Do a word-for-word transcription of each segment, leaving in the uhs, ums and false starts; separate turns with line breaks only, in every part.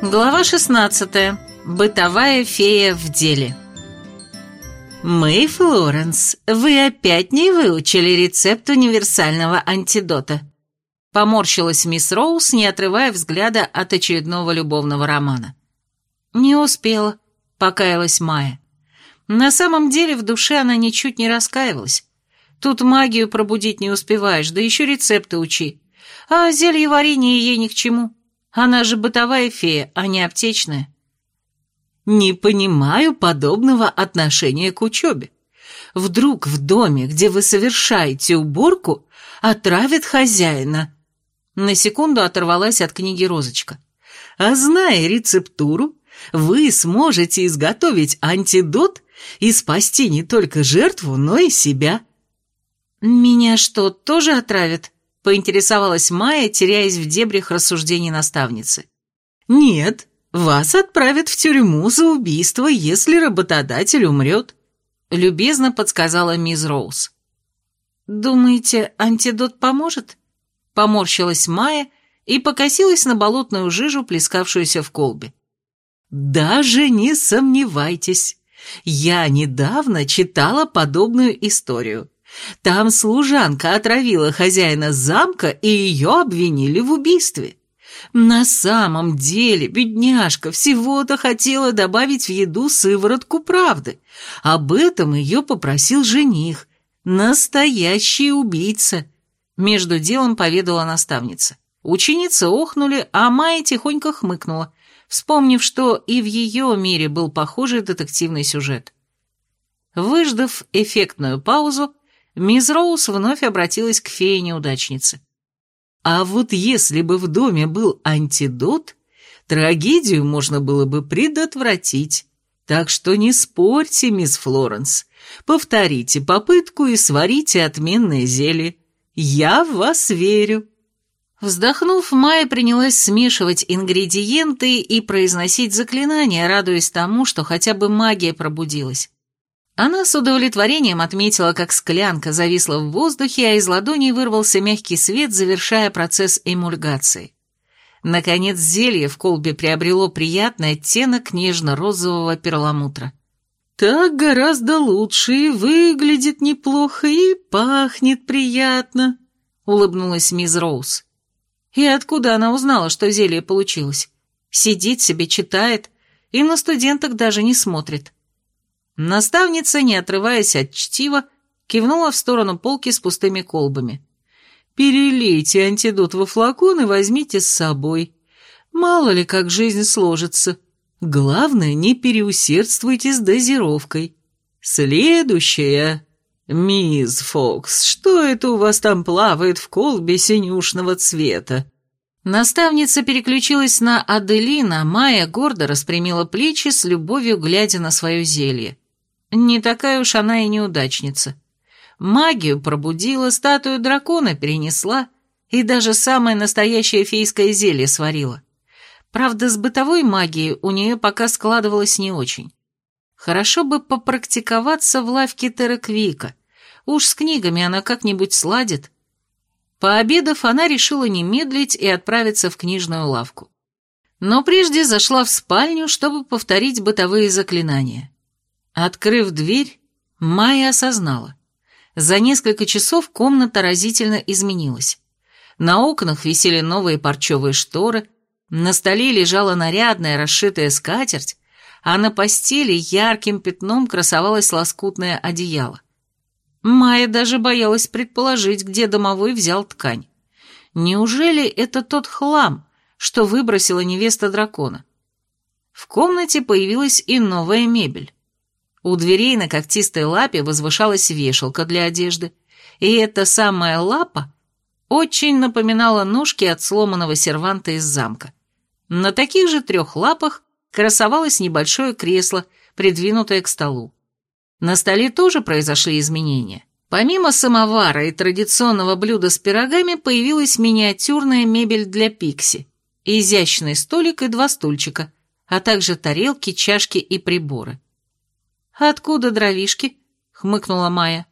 Глава шестнадцатая. Бытовая фея в деле. «Мэй Флоренс, вы опять не выучили рецепт универсального антидота?» Поморщилась мисс Роуз, не отрывая взгляда от очередного любовного романа. «Не успела», — покаялась Майя. На самом деле в душе она ничуть не раскаивалась. Тут магию пробудить не успеваешь, да еще рецепты учи. А зельеварение ей ни к чему. Она же бытовая фея, а не аптечная. Не понимаю подобного отношения к учебе. Вдруг в доме, где вы совершаете уборку, отравят хозяина. На секунду оторвалась от книги Розочка. А зная рецептуру, вы сможете изготовить антидот и спасти не только жертву, но и себя. Меня что, тоже отравят? Поинтересовалась Майя, теряясь в дебрях рассуждений наставницы. «Нет, вас отправят в тюрьму за убийство, если работодатель умрет», — любезно подсказала мисс Роуз. «Думаете, антидот поможет?» — поморщилась Майя и покосилась на болотную жижу, плескавшуюся в колбе. «Даже не сомневайтесь, я недавно читала подобную историю. Там служанка отравила хозяина замка, и ее обвинили в убийстве. На самом деле бедняжка всего-то хотела добавить в еду сыворотку правды. Об этом ее попросил жених, настоящий убийца», — между делом поведала наставница. Ученицы охнули, а Майя тихонько хмыкнула, вспомнив, что и в ее мире был похожий детективный сюжет. Выждав эффектную паузу, мисс Роуз вновь обратилась к фее-неудачнице. «А вот если бы в доме был антидот, трагедию можно было бы предотвратить. Так что не спорьте, мисс Флоренс. Повторите попытку и сварите отменное зелье. Я в вас верю». Вздохнув, Майя принялась смешивать ингредиенты и произносить заклинания, радуясь тому, что хотя бы магия пробудилась. Она с удовлетворением отметила, как склянка зависла в воздухе, а из ладоней вырвался мягкий свет, завершая процесс эмульгации. Наконец зелье в колбе приобрело приятный оттенок нежно-розового перламутра. «Так гораздо лучше, и выглядит неплохо, и пахнет приятно», — улыбнулась мисс Роуз. И откуда она узнала, что зелье получилось? Сидит себе, читает, и на студенток даже не смотрит. Наставница, не отрываясь от чтива, кивнула в сторону полки с пустыми колбами. «Перелейте антидот во флакон и возьмите с собой. Мало ли, как жизнь сложится. Главное, не переусердствуйте с дозировкой. Следующее. Мисс Фокс, что это у вас там плавает в колбе синюшного цвета?» Наставница переключилась на Аделина, Майя гордо распрямила плечи, с любовью глядя на свое зелье. Не такая уж она и неудачница. Магию пробудила, статую дракона перенесла и даже самое настоящее фейское зелье сварила. Правда, с бытовой магией у нее пока складывалось не очень. Хорошо бы попрактиковаться в лавке Тереквика. Уж с книгами она как-нибудь сладит. Пообедав, она решила не медлить и отправиться в книжную лавку. Но прежде зашла в спальню, чтобы повторить бытовые заклинания. Открыв дверь, Майя осознала. За несколько часов комната разительно изменилась. На окнах висели новые парчевые шторы, на столе лежала нарядная расшитая скатерть, а на постели ярким пятном красовалось лоскутное одеяло. Майя даже боялась предположить, где домовой взял ткань. Неужели это тот хлам, что выбросила невеста дракона? В комнате появилась и новая мебель. У дверей на когтистой лапе возвышалась вешалка для одежды, и эта самая лапа очень напоминала ножки от сломанного серванта из замка. На таких же трех лапах красовалось небольшое кресло, придвинутое к столу. На столе тоже произошли изменения. Помимо самовара и традиционного блюда с пирогами появилась миниатюрная мебель для Пикси, изящный столик и два стульчика, а также тарелки, чашки и приборы. «Откуда дровишки?» — хмыкнула Майя.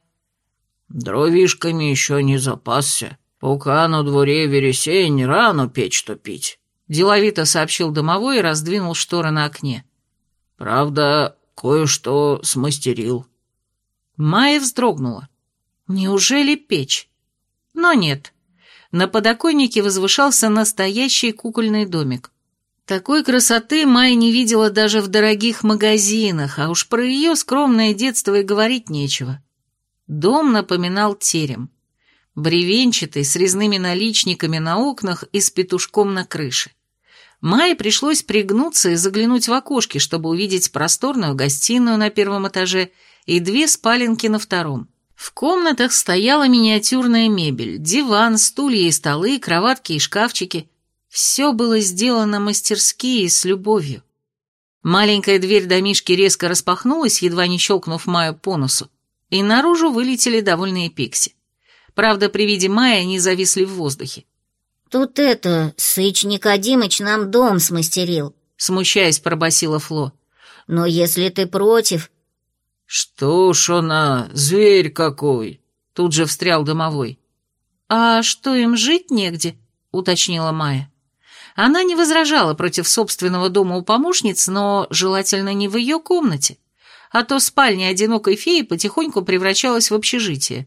«Дровишками еще не запасся. Пока на дворе вересень, рано печь топить.
деловито сообщил домовой и раздвинул шторы на окне.
«Правда, кое-что смастерил».
Майя вздрогнула. Неужели печь? Но нет. На подоконнике возвышался настоящий кукольный домик. Такой красоты Майя не видела даже в дорогих магазинах, а уж про ее скромное детство и говорить нечего. Дом напоминал терем. Бревенчатый, с резными наличниками на окнах и с петушком на крыше. Майе пришлось пригнуться и заглянуть в окошки, чтобы увидеть просторную гостиную на первом этаже и две спаленки на втором. В комнатах стояла миниатюрная мебель, диван, стулья и столы, кроватки и шкафчики. Все было сделано мастерски и с любовью. Маленькая дверь домишки резко распахнулась, едва не щелкнув Майю по носу, и наружу вылетели довольные пикси. Правда, при виде Майи они зависли в воздухе.
«Тут это, Сыч Никодимыч нам дом смастерил», —
смущаясь, пробасила Фло.
«Но если ты против...»
«Что ж она, зверь какой!» — тут же встрял домовой.
«А что, им жить негде?» — уточнила Майя. Она не возражала против собственного дома у помощниц, но желательно не в ее комнате, а то спальня одинокой феи потихоньку превращалась в общежитие.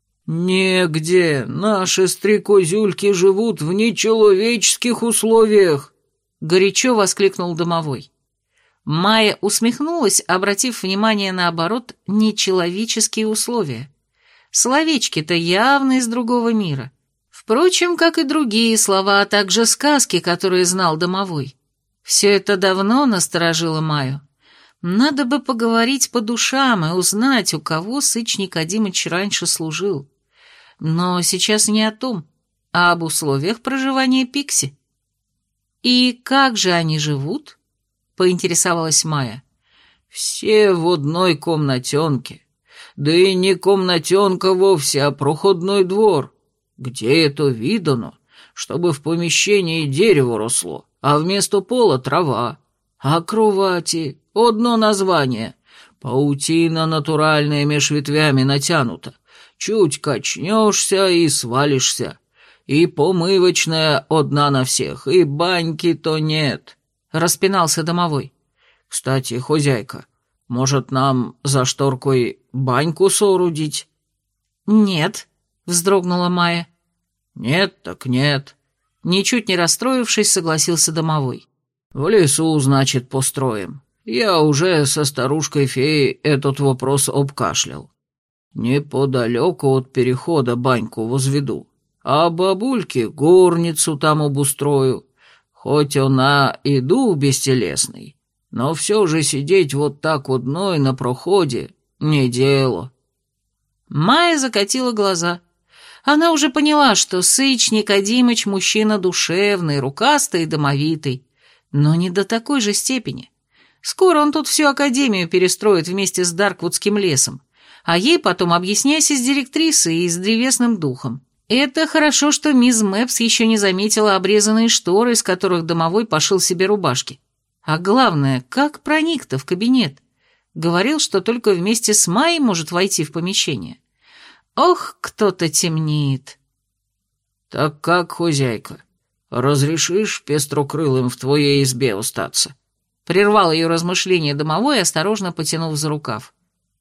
«Негде, наши стрекозюльки живут в нечеловеческих условиях!» — горячо воскликнул домовой. Майя усмехнулась, обратив внимание на, наоборот, нечеловеческие условия. Словечки-то явно из другого мира. Впрочем, как и другие слова, а также сказки, которые знал домовой. Все это давно насторожило Майю. Надо бы поговорить по душам и узнать, у кого Сыч Никодимыч раньше служил. Но сейчас не о том, а об условиях проживания пикси. «И как же они живут?» — поинтересовалась Майя. «Все в одной комнатенке. Да и не комнатенка вовсе, а проходной двор. Где это видано, чтобы в помещении дерево росло, а вместо пола трава, а кровати — одно название. Паутина натуральная меж ветвями натянута. Чуть качнешься и свалишься. И помывочная одна на всех, и баньки-то нет», — распинался домовой. «Кстати, хозяйка, может, нам за шторкой баньку соорудить?»
«Нет», — вздрогнула Майя.
«Нет, так нет», — ничуть не расстроившись, согласился домовой. «В лесу, значит, построим. Я уже со старушкой-феей этот вопрос обкашлял. Неподалеку от перехода баньку возведу, а бабульке горницу там обустрою. Хоть она и дух бестелесный, но все же сидеть вот так одной на проходе не дело».
Майя закатила глаза. Она уже поняла, что Сыч Никодимыч мужчина душевный, рукастый и домовитый, но не до такой же степени. Скоро он тут всю академию перестроит вместе с Дарквудским лесом, а ей потом объясняйся с директрисой и с древесным духом. Это хорошо, что мисс Мэпс еще не заметила обрезанные шторы, из которых домовой пошил себе рубашки. А главное, как проник-то в кабинет? Говорил, что только вместе с Майей может войти в помещение. Ох, кто-то темнит.
«Так как, хозяйка, разрешишь пестрокрылым в твоей избе остаться?»
Прервал ее размышления домовой, осторожно потянув за рукав.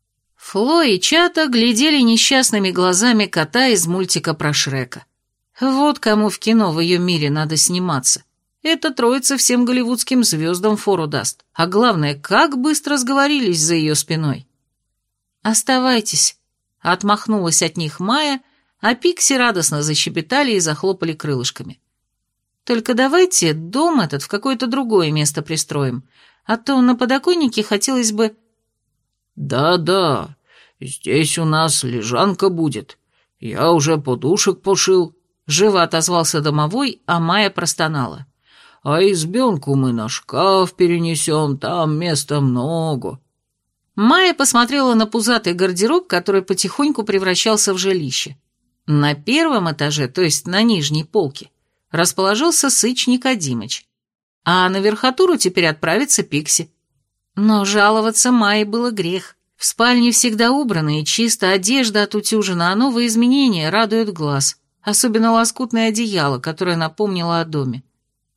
Фло и Чата глядели несчастными глазами кота из мультика про Шрека. Вот кому в кино в ее мире надо сниматься. Эта троица всем голливудским звездам фору даст. А главное, как быстро сговорились за ее спиной. «Оставайтесь», — отмахнулась от них Майя, а пикси радостно защебетали и захлопали крылышками. «Только давайте дом этот в какое-то другое место пристроим, а то на подоконнике хотелось бы...»
«Да-да, здесь у нас лежанка будет. Я уже подушек пошил», — живо отозвался домовой, а Майя простонала. «А избенку мы на шкаф перенесем, там места много».
Майя посмотрела на пузатый гардероб, который потихоньку превращался в жилище. На первом этаже, то есть на нижней полке, расположился Сыч Никодимыч, а на верхотуру теперь отправится Пикси. Но жаловаться Майе было грех. В спальне всегда убрано и чисто, одежда отутюжена, а новые изменения радуют глаз, особенно лоскутное одеяло, которое напомнило о доме.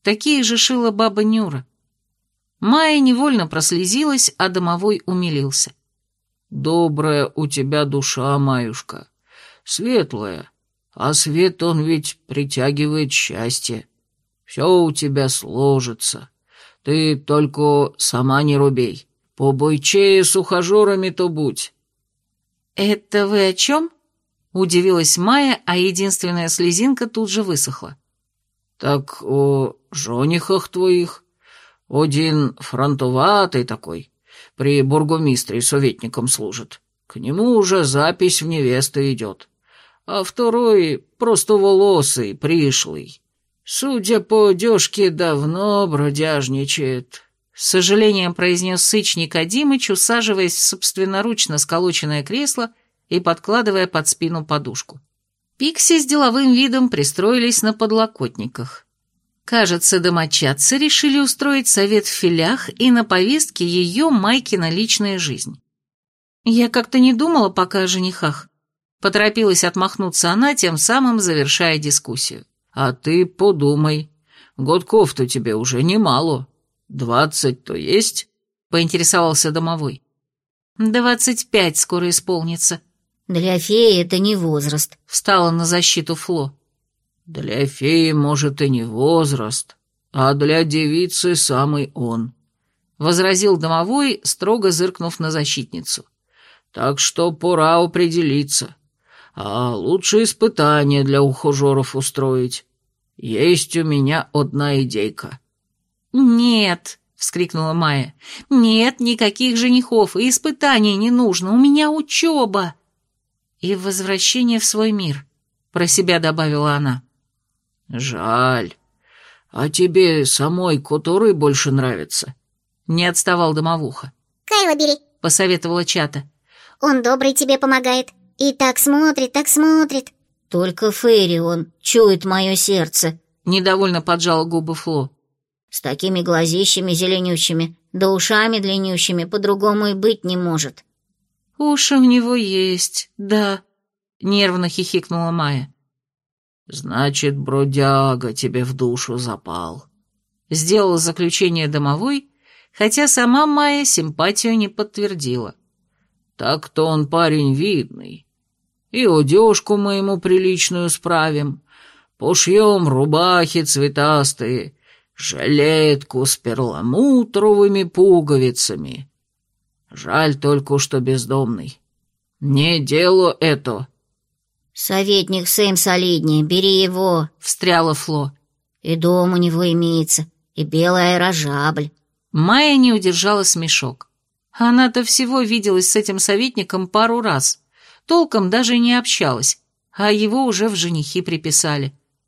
Такие же шила баба Нюра. Майя невольно прослезилась, а домовой умилился.
«Добрая у тебя душа, Маюшка, светлая, а свет он ведь притягивает счастье. Все у тебя сложится. Ты только сама не робей, побойчее с ухажерами-то будь».
«Это вы о чем?» — удивилась Майя, а единственная слезинка тут же высохла.
«Так о женихах твоих. Один фронтоватый такой, при бургомистре советником служит. К нему уже запись в невесты идет. А второй простоволосый, пришлый. Судя по одежке, давно бродяжничает».
С сожалением произнес сыч Никодимыч, усаживаясь в собственноручно сколоченное кресло и подкладывая под спину подушку. Пикси с деловым видом пристроились на подлокотниках. Кажется, домочадцы решили устроить совет в филях, и на повестке ее Майкина личная жизнь. Я как-то не думала пока о женихах. Поторопилась отмахнуться она, тем самым завершая дискуссию.
«А ты подумай, годков-то тебе уже немало. Двадцать-то есть?» — поинтересовался домовой.
«Двадцать пять скоро исполнится».
«Для феи это не возраст»,
— встала на защиту Фло.
«Для феи, может, и не возраст, а для девицы самый он», — возразил домовой, строго зыркнув на защитницу. «Так что пора определиться. А лучше испытание для ухажеров устроить. Есть у меня одна идейка».
«Нет», — вскрикнула Майя, — «нет никаких женихов, и испытаний не нужно, у меня учеба». «И возвращение в свой мир», — про себя добавила она.
«Жаль. А тебе самой который больше нравится?» — не отставал домовуха.
«Кайла бери»,
— посоветовала Чата.
«Он добрый тебе помогает. И так смотрит, так смотрит».
«Только Фейри он чует мое сердце»,
— недовольно поджала губы Фло.
«С такими глазищами зеленющими, да ушами длиннющими по-другому и быть не может».
«Уши у него есть, да», — нервно хихикнула Майя.
«Значит, бродяга тебе в душу запал»,
— сделал заключение домовой, хотя сама Майя симпатию не подтвердила.
«Так-то он парень видный. И одежку мы ему приличную справим, пошьем рубахи цветастые, жилетку с перламутровыми пуговицами. Жаль только, что бездомный. Не дело это».
«Советник Сэм солиднее, бери его»,
— встряла Фло.
«И дом у него имеется, и белая аэрожабль».
Майя не удержала смешок. Она-то всего виделась с этим советником пару раз, толком даже не общалась, а его уже в женихи приписали.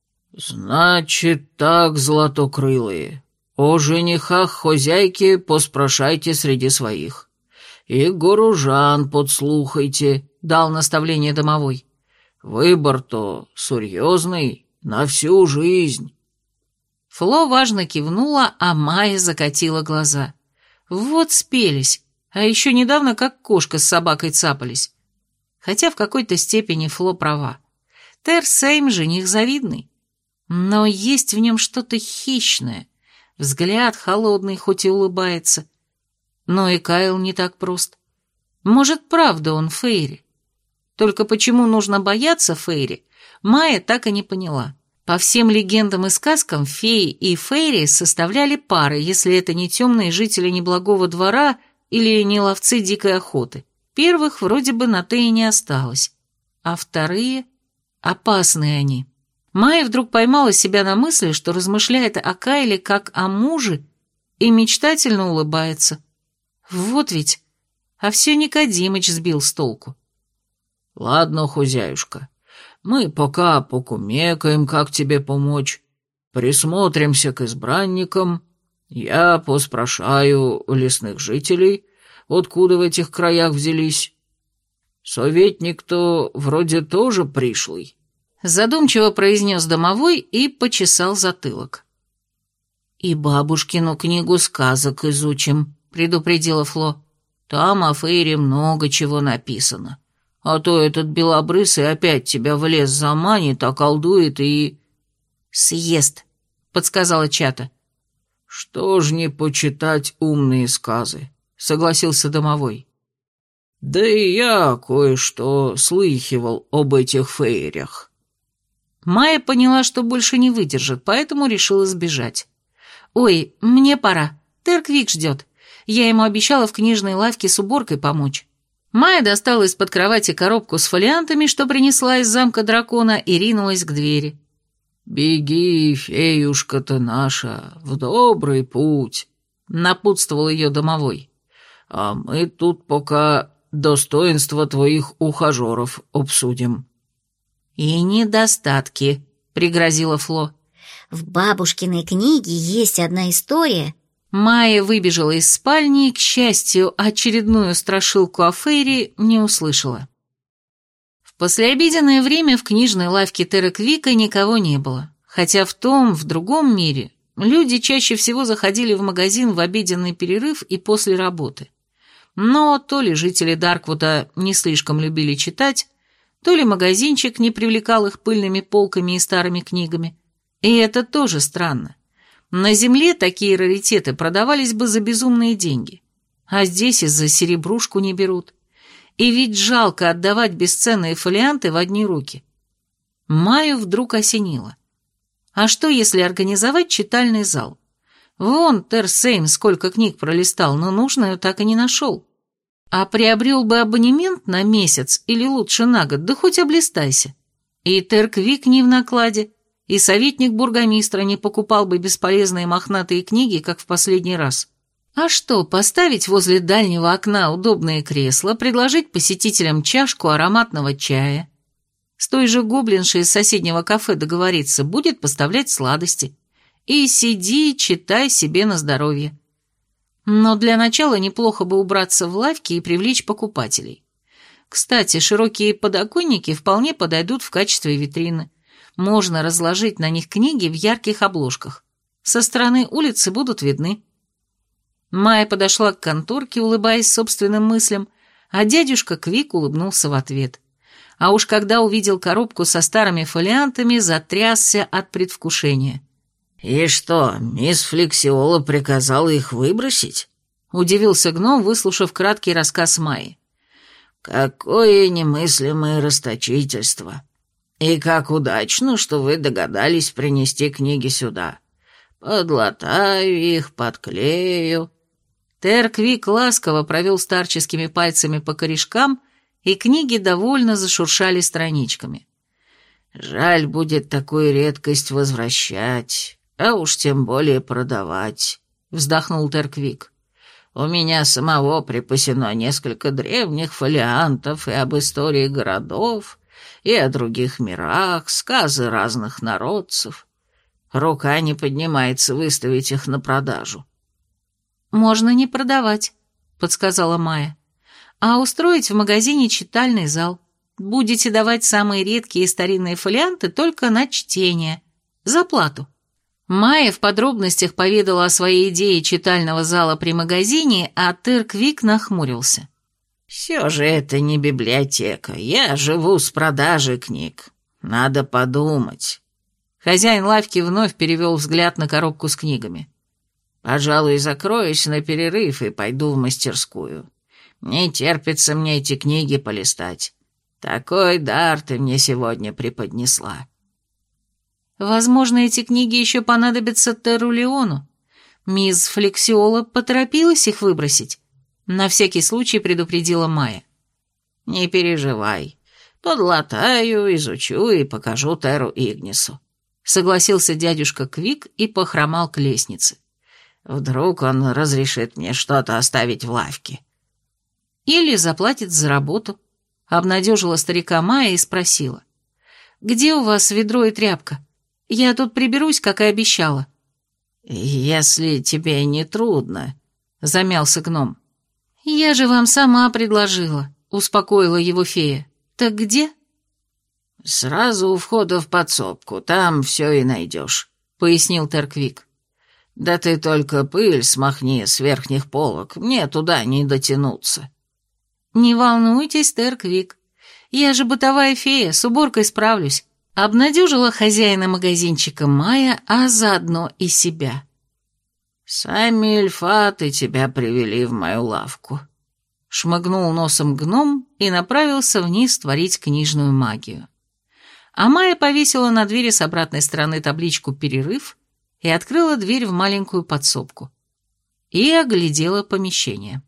«Значит так, златокрылые, о женихах хозяйки поспрашайте среди своих. И горожан подслухайте», — дал наставление домовой. «Выбор-то серьезный, на всю жизнь».
Фло важно кивнула, а Майя закатила глаза. Вот спелись, а еще недавно как кошка с собакой цапались. Хотя в какой-то степени Фло права. Терсейм жених завидный. Но есть в нем что-то хищное. Взгляд холодный, хоть и улыбается. Но и Кайл не так прост. Может, правда он Фейри? Только почему нужно бояться Фейри, Майя так и не поняла. По всем легендам и сказкам феи и Фейри составляли пары, если это не темные жители неблагого двора или не ловцы дикой охоты. Первых вроде бы на то и не осталось. А вторые? Опасные они. Майя вдруг поймала себя на мысли, что размышляет о Кайле как о муже и мечтательно улыбается. Вот ведь, а все Никодимыч сбил с толку.
«Ладно, хозяюшка, мы пока покумекаем, как тебе помочь, присмотримся к избранникам, я поспрашаю лесных жителей, откуда в этих краях взялись. Советник-то вроде тоже пришлый», —
задумчиво произнес домовой и почесал затылок. «И бабушкину книгу сказок изучим», — предупредила Фло. «Там о Фейре много чего написано. А то этот белобрысый опять тебя в лес заманит, околдует и...» «Съест», —
подсказала Чата.
«Что ж не почитать умные сказы?» — согласился домовой. «Да и я кое-что слыхивал об этих феерях».
Майя поняла, что больше не выдержит, поэтому решила сбежать. «Ой, мне пора. Терквик ждет. Я ему обещала в книжной лавке с уборкой помочь». Майя достала из-под кровати коробку с фолиантами, что принесла из замка дракона, и ринулась к двери.
«Беги, феюшка-то наша, в добрый путь», — напутствовал ее домовой. «А мы тут пока достоинства твоих ухажеров обсудим».
«И недостатки», — пригрозила Фло.
В бабушкиной книге есть одна история.
Майя выбежала из спальни и, к счастью, очередную страшилку о фейри не услышала. В послеобеденное время в книжной лавке Тереквика никого не было, хотя в том, в другом мире люди чаще всего заходили в магазин в обеденный перерыв и после работы. Но то ли жители Дарквуда не слишком любили читать, то ли магазинчик не привлекал их пыльными полками и старыми книгами. И это тоже странно. На земле такие раритеты продавались бы за безумные деньги, а здесь из-за серебрушку не берут. И ведь жалко отдавать бесценные фолианты в одни руки. Майю вдруг осенило. А что, если организовать читальный зал? Вон Терсейм сколько книг пролистал, но нужную так и не нашел. А приобрел бы абонемент на месяц или лучше на год, да хоть облистайся. И Терквик не в накладе, и советник бургомистра не покупал бы бесполезные мохнатые книги, как в последний раз. А что, поставить возле дальнего окна удобное кресло, предложить посетителям чашку ароматного чая? С той же гоблиншей из соседнего кафе договориться, будет поставлять сладости. И сиди, читай себе на здоровье. Но для начала неплохо бы убраться в лавке и привлечь покупателей. Кстати, широкие подоконники вполне подойдут в качестве витрины. Можно разложить на них книги в ярких обложках. Со стороны улицы будут видны. Майя подошла к конторке, улыбаясь собственным мыслям, а дядюшка Квик улыбнулся в ответ. А уж когда увидел коробку со старыми фолиантами, затрясся от предвкушения.
«И что, мисс Флексиола приказала их выбросить?»
— удивился гном, выслушав краткий рассказ Майи.
«Какое немыслимое расточительство! И как удачно, что вы догадались принести книги сюда. Подлатаю их, подклею».
Терквик ласково провел старческими пальцами по корешкам, и книги довольно зашуршали страничками.
«Жаль будет такую редкость возвращать, а уж тем более продавать», — вздохнул Терквик. «У меня самого припасено несколько древних фолиантов и об истории городов, и о других мирах, сказы разных народцев. Рука не поднимается выставить их на продажу».
«Можно не продавать», — подсказала Майя, «а устроить в магазине читальный зал. Будете давать самые редкие и старинные фолианты только на чтение, за плату». Майя в подробностях поведала о своей идее читального зала при магазине, а Терквик нахмурился.
«Все же это не библиотека, я живу с продажи книг. Надо подумать».
Хозяин лавки вновь перевел взгляд на коробку с книгами.
«Пожалуй, закроюсь на перерыв и пойду в мастерскую. Не терпится мне эти книги полистать. Такой дар ты мне сегодня преподнесла».
«Возможно, эти книги еще понадобятся Терру Леону. Мисс Флексиола поторопилась их выбросить», — на всякий случай предупредила Майя.
«Не переживай. Подлатаю, изучу и покажу Терру Игнису», — согласился дядюшка Квик и похромал к лестнице. «Вдруг он разрешит мне что-то оставить в лавке».
«Или заплатит за работу», — обнадежила старика Майя и спросила. «Где у вас ведро и тряпка? Я тут приберусь, как и обещала».
«Если тебе не трудно», — замялся гном.
«Я же вам сама предложила», — успокоила его фея. «Так где?»
«Сразу у входа в подсобку, там все и найдешь», — пояснил Терквик. «Да ты только пыль смахни с верхних полок, мне туда не дотянуться».
«Не волнуйтесь, Терквик, я же бытовая фея, с уборкой справлюсь»,
Обнадежила хозяина магазинчика Майя, а заодно и себя. «Сами эльфаты тебя привели в мою лавку», — шмыгнул носом гном и направился вниз творить книжную магию. А Майя повесила на двери с обратной стороны табличку «Перерыв» и открыла дверь в маленькую подсобку. И оглядела помещение.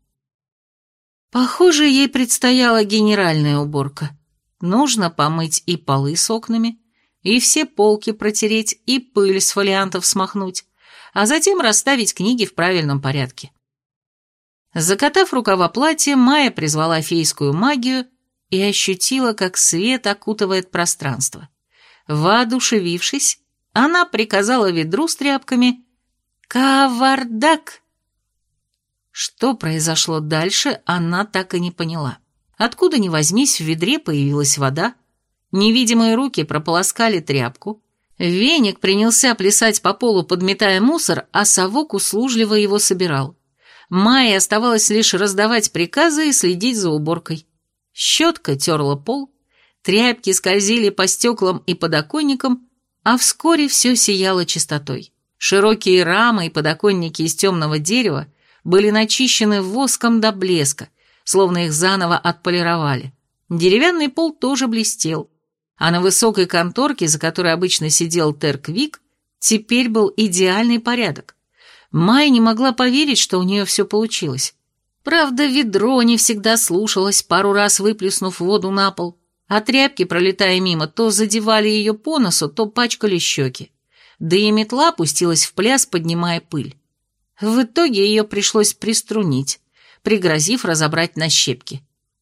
Похоже, ей предстояла генеральная уборка. Нужно помыть и полы с окнами, и все полки протереть, и пыль с фолиантов смахнуть, а затем расставить книги в правильном порядке. Закатав рукава платья, Майя призвала фейскую магию и ощутила, как свет окутывает пространство. Воодушевившись, она приказала ведру с тряпками «Кавардак!». Что произошло дальше, она так и не поняла. Откуда ни возьмись, в ведре появилась вода, невидимые руки прополоскали тряпку, веник принялся плясать по полу, подметая мусор, а совок услужливо его собирал. Майе оставалось лишь раздавать приказы и следить за уборкой. Щетка терла пол, тряпки скользили по стеклам и подоконникам, а вскоре все сияло чистотой. Широкие рамы и подоконники из темного дерева были начищены воском до блеска, словно их заново отполировали. Деревянный пол тоже блестел, а на высокой конторке, за которой обычно сидел Терквик, теперь был идеальный порядок. Майя не могла поверить, что у нее все получилось. Правда, ведро не всегда слушалось, пару раз выплеснув воду на пол, а тряпки, пролетая мимо, то задевали ее по носу, то пачкали щеки. Да и метла пустилась в пляс, поднимая пыль. В итоге ее пришлось приструнить, пригрозив разобрать на щепки.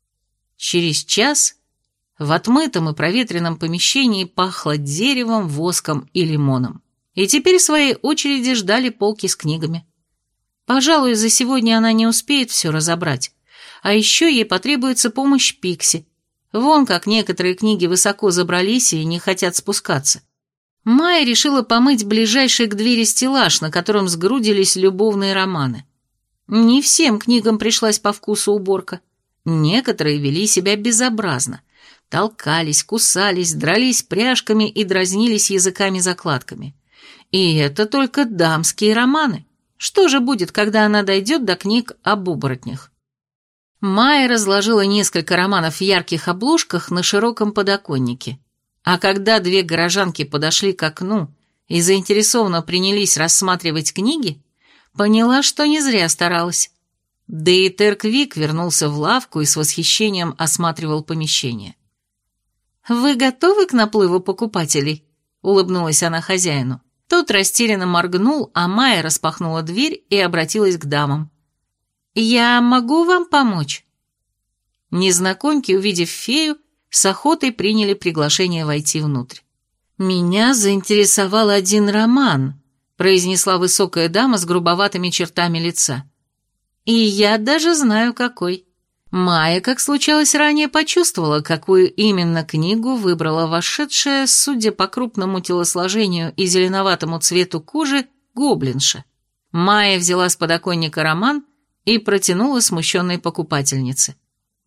Через час в отмытом и проветренном помещении пахло деревом, воском и лимоном. И теперь в своей очереди ждали полки с книгами. Пожалуй, за сегодня она не успеет все разобрать. А еще ей потребуется помощь Пикси. Вон как некоторые книги высоко забрались и не хотят спускаться. Майя решила помыть ближайший к двери стеллаж, на котором сгрудились любовные романы. Не всем книгам пришлась по вкусу уборка. Некоторые вели себя безобразно. Толкались, кусались, дрались пряжками и дразнились языками-закладками. И это только дамские романы. Что же будет, когда она дойдет до книг об оборотнях? Майя разложила несколько романов в ярких обложках на широком подоконнике. А когда две горожанки подошли к окну и заинтересованно принялись рассматривать книги, поняла, что не зря старалась. Да и Терквик вернулся в лавку и с восхищением осматривал помещение. «Вы готовы к наплыву покупателей?» — улыбнулась она хозяину. Тот растерянно моргнул, а Майя распахнула дверь и обратилась к дамам. «Я могу вам помочь?» Незнакомки, увидев фею, с охотой приняли приглашение войти внутрь. «Меня заинтересовал один роман», — произнесла высокая дама с грубоватыми чертами лица. «И я даже знаю, какой». Майя, как случалось ранее, почувствовала, какую именно книгу выбрала вошедшая, судя по крупному телосложению и зеленоватому цвету кожи, гоблинша. Майя взяла с подоконника роман и протянула смущенной покупательнице.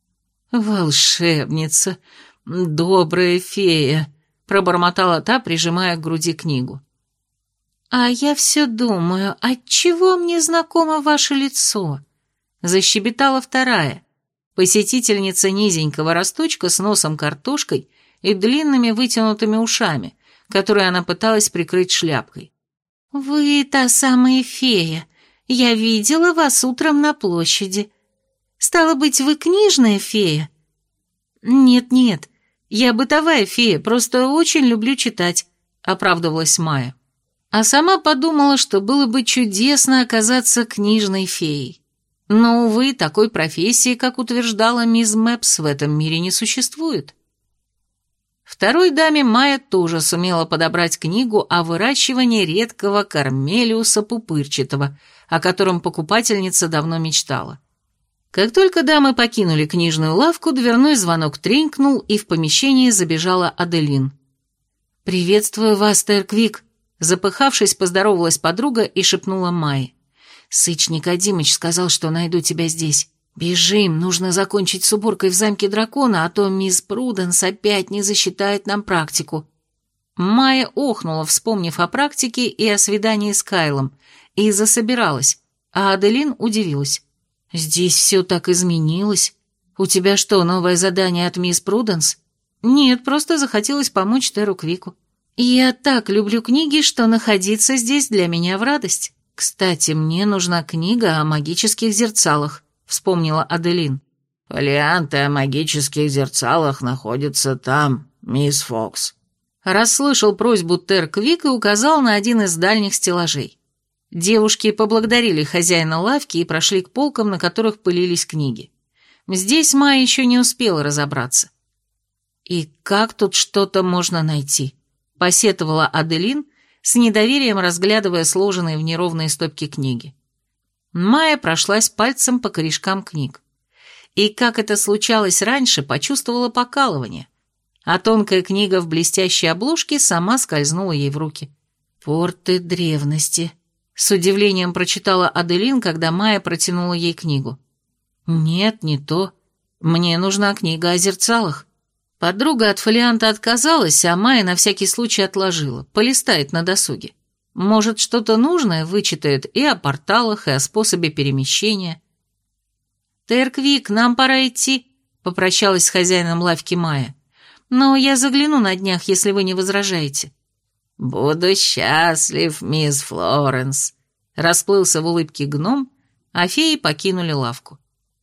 «Волшебница, добрая фея», — пробормотала та, прижимая к груди книгу. «А я все думаю, отчего мне знакомо ваше лицо?» — защебетала вторая, посетительница низенького росточка с носом картошкой и длинными вытянутыми ушами, которые она пыталась прикрыть шляпкой. «Вы та самая фея. Я видела вас утром на площади. Стало быть, вы книжная фея?» «Нет-нет, я бытовая фея, просто очень люблю читать», — оправдывалась Майя. А сама подумала, что было бы чудесно оказаться книжной феей. Но, увы, такой профессии, как утверждала мисс Мэпс, в этом мире не существует. Второй даме Майя тоже сумела подобрать книгу о выращивании редкого кармелиуса пупырчатого, о котором покупательница давно мечтала. Как только дамы покинули книжную лавку, дверной звонок тренькнул, и в помещение забежала Аделин. «Приветствую вас, Терквик», — запыхавшись, поздоровалась подруга и шепнула Майе. «Сыч Никодимыч сказал, что найду тебя здесь. Бежим, нужно закончить с уборкой в замке дракона, а то мисс Пруденс опять не засчитает нам практику». Майя охнула, вспомнив о практике и о свидании с Кайлом, и засобиралась, а Аделин удивилась. «Здесь все так изменилось. У тебя что, новое задание от мисс Пруденс?» «Нет, просто захотелось помочь Теру Квику. Я так люблю книги, что находиться здесь для меня в радость. Кстати, мне нужна книга о магических зерцалах», — вспомнила Аделин.
«Фолианты о магических зерцалах находятся там, мисс Фокс».
Расслышал просьбу Тер Квик и указал на один из дальних стеллажей. Девушки поблагодарили хозяина лавки и прошли к полкам, на которых пылились книги. Здесь Майя еще не успела разобраться. «И как тут что-то можно найти?» — посетовала Аделин, с недоверием разглядывая сложенные в неровные стопки книги. Майя прошлась пальцем по корешкам книг. И, как это случалось раньше, почувствовала покалывание, а тонкая книга в блестящей обложке сама скользнула ей в руки. «Порты древности», — с удивлением прочитала Аделин, когда Майя протянула ей книгу. «Нет, не то. Мне нужна книга о зерцалах». Подруга от фолианта отказалась, а Майя на всякий случай отложила, полистает на досуге. Может, что-то нужное вычитает и о порталах, и о способе перемещения. «Тер Квик, нам пора идти», — попрощалась с хозяином лавки Майя. «Но я загляну на днях, если вы не возражаете».
«Буду счастлив, мисс Флоренс», — расплылся в улыбке гном, а феи покинули лавку.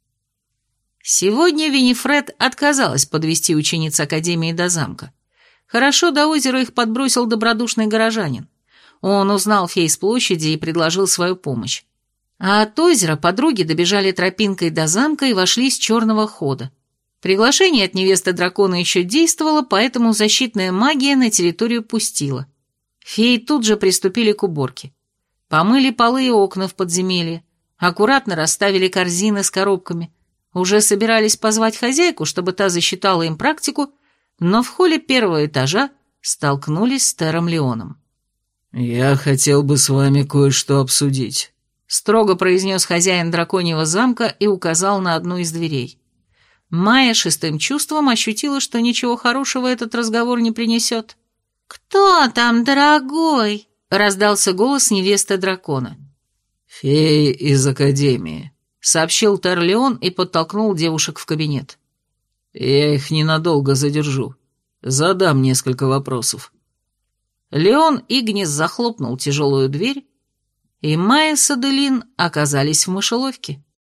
Сегодня Винифред отказалась подвести учениц Академии до замка. Хорошо до озера их подбросил добродушный горожанин. Он узнал фей с площади и предложил свою помощь. А от озера подруги добежали тропинкой до замка и вошли с черного хода. Приглашение от невесты дракона еще действовало, поэтому защитная магия на территорию пустила. Феи тут же приступили к уборке. Помыли полы и окна в подземелье, аккуратно расставили корзины с коробками. Уже собирались позвать хозяйку, чтобы та засчитала им практику, но в холле первого этажа столкнулись с Тером Леоном.
«Я хотел бы с вами кое-что обсудить», — строго произнес хозяин драконьего замка и указал на одну из дверей.
Майя шестым чувством ощутила, что ничего хорошего этот разговор не принесет.
«Кто там, дорогой?»
— раздался голос невесты дракона.
«Феи из Академии»,
— сообщил Тер Леон и подтолкнул девушек в кабинет.
«Я их ненадолго задержу. Задам несколько вопросов».
Леон Игнис захлопнул тяжелую дверь, и Майя с Аделин оказались в мышеловке.